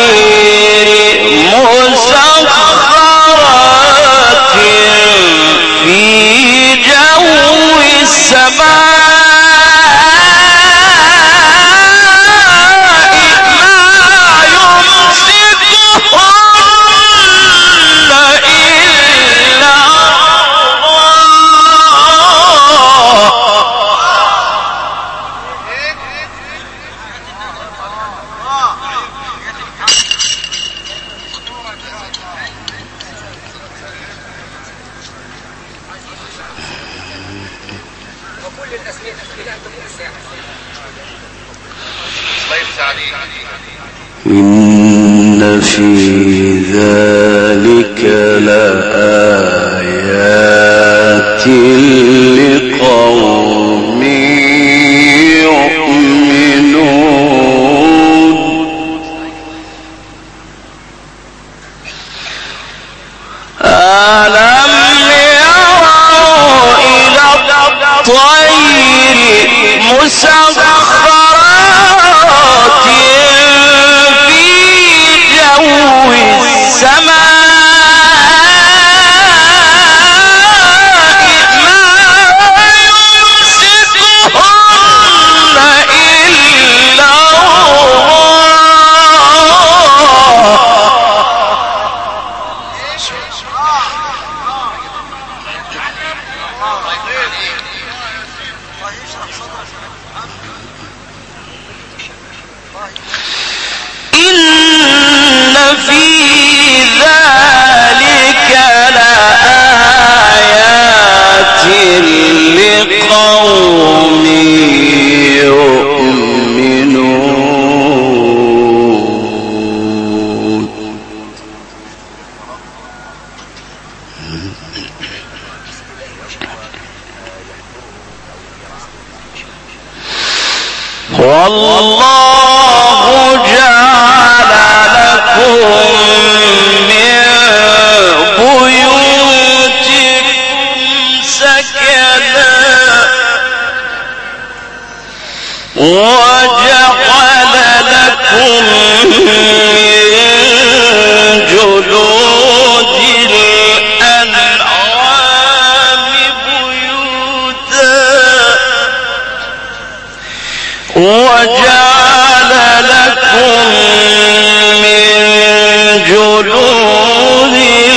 مسخرات في جو السماء إن في ذلك لآيات لقوم يؤمنون ألم يروا إلى الطير مسخرات لقوم يؤمنون والله جعل لكم من بيوتكم سكنا وجعل لكم من جلود الأنعام بيوتا وجعل لكم من جلود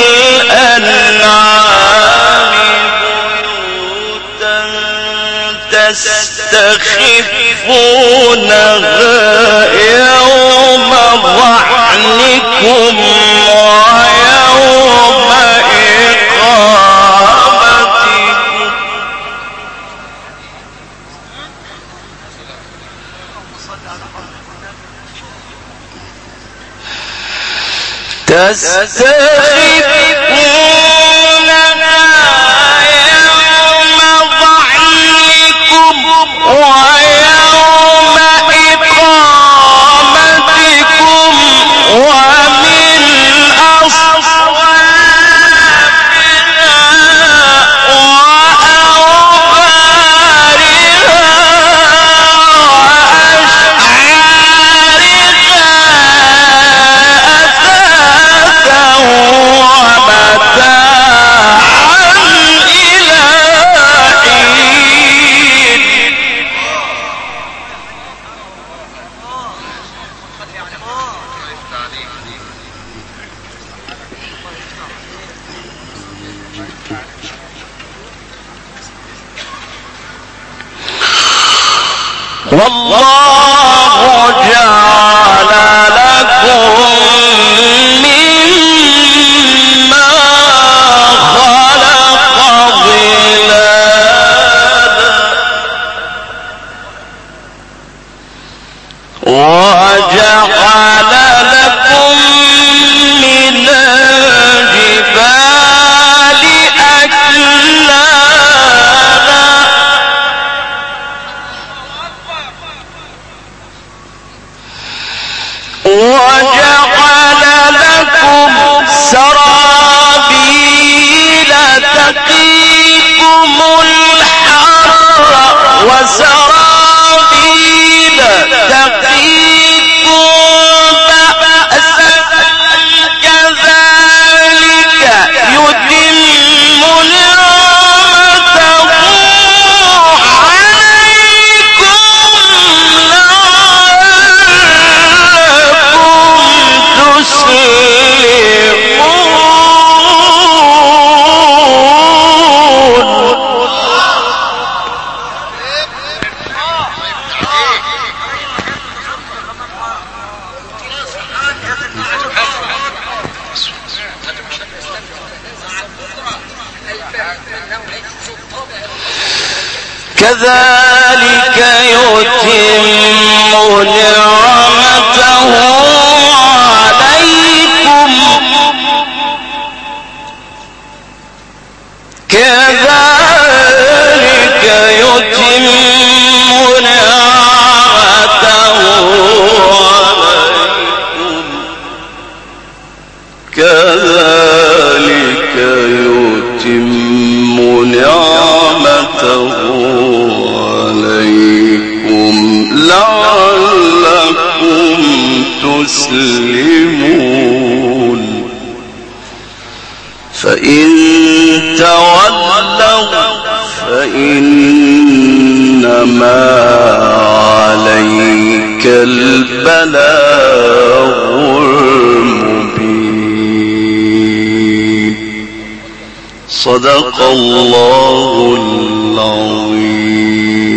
الأنعام بيوتا تستخفونها يوم ظعنكم ويوم إقامتكم تستخفونها يوم ظعنكم ويوم إقامتكم ومن أصوابها وأوبارها وأشعارها أثاثا ومتاعا إلى حين والله جعل لكم مما خلق ظلالا وجعل لكم من الجبال أكنانا وجعل لكم سرابيل تقيكم الحر وسرابيل تقيكم بأسا كذلك يتم نعمته عليكم كذلك يتم نعمته عليكم كذلك يتم نعمته عليكم لعلكم تسلمون فإن تولوا فإنما عليك البلاغ المبين صدق الله العظيم.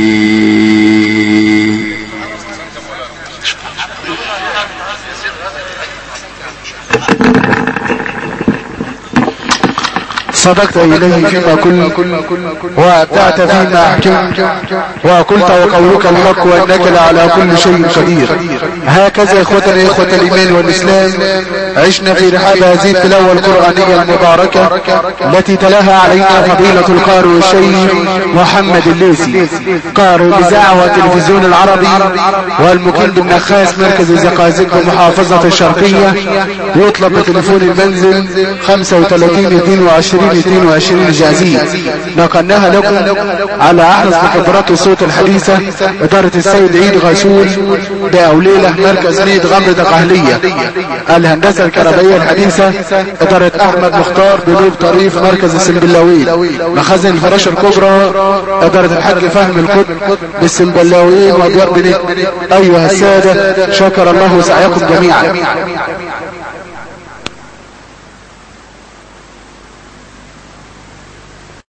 صدقت إليه فيما كل وأبدعت فيما أحكمت وقلت وقولك الحق وإنك لعلى كل شيء قدير. هكذا إخوتنا إخوة الإيمان والإسلام عشنا في رحاب هذه التلاوة القرآنية المباركة التي تلاها علينا فضيلة القارئ الشيخ محمد الليثي قارئ الإذاعة والتلفزيون العربي والمقيم بالنخاس مركز الزقازيق بمحافظة الشرقية. يطلب بتليفون المنزل 35 22 جازية. نقلناها لكم على أحدث محاضرات الصوت الحديثة إدارة السيد عيد غسول بأوليلة مركز نيد غمرة قهلية. الهندسة الكهربائية الحديثة إدارة أحمد مختار بنوب طريف مركز السنبلاوين. مخازن الفراشة الكبرى إدارة الحاج فهم القطب بالسنبلاوين وديار بنيت. أيها السادة شكر الله سعيكم جميعا.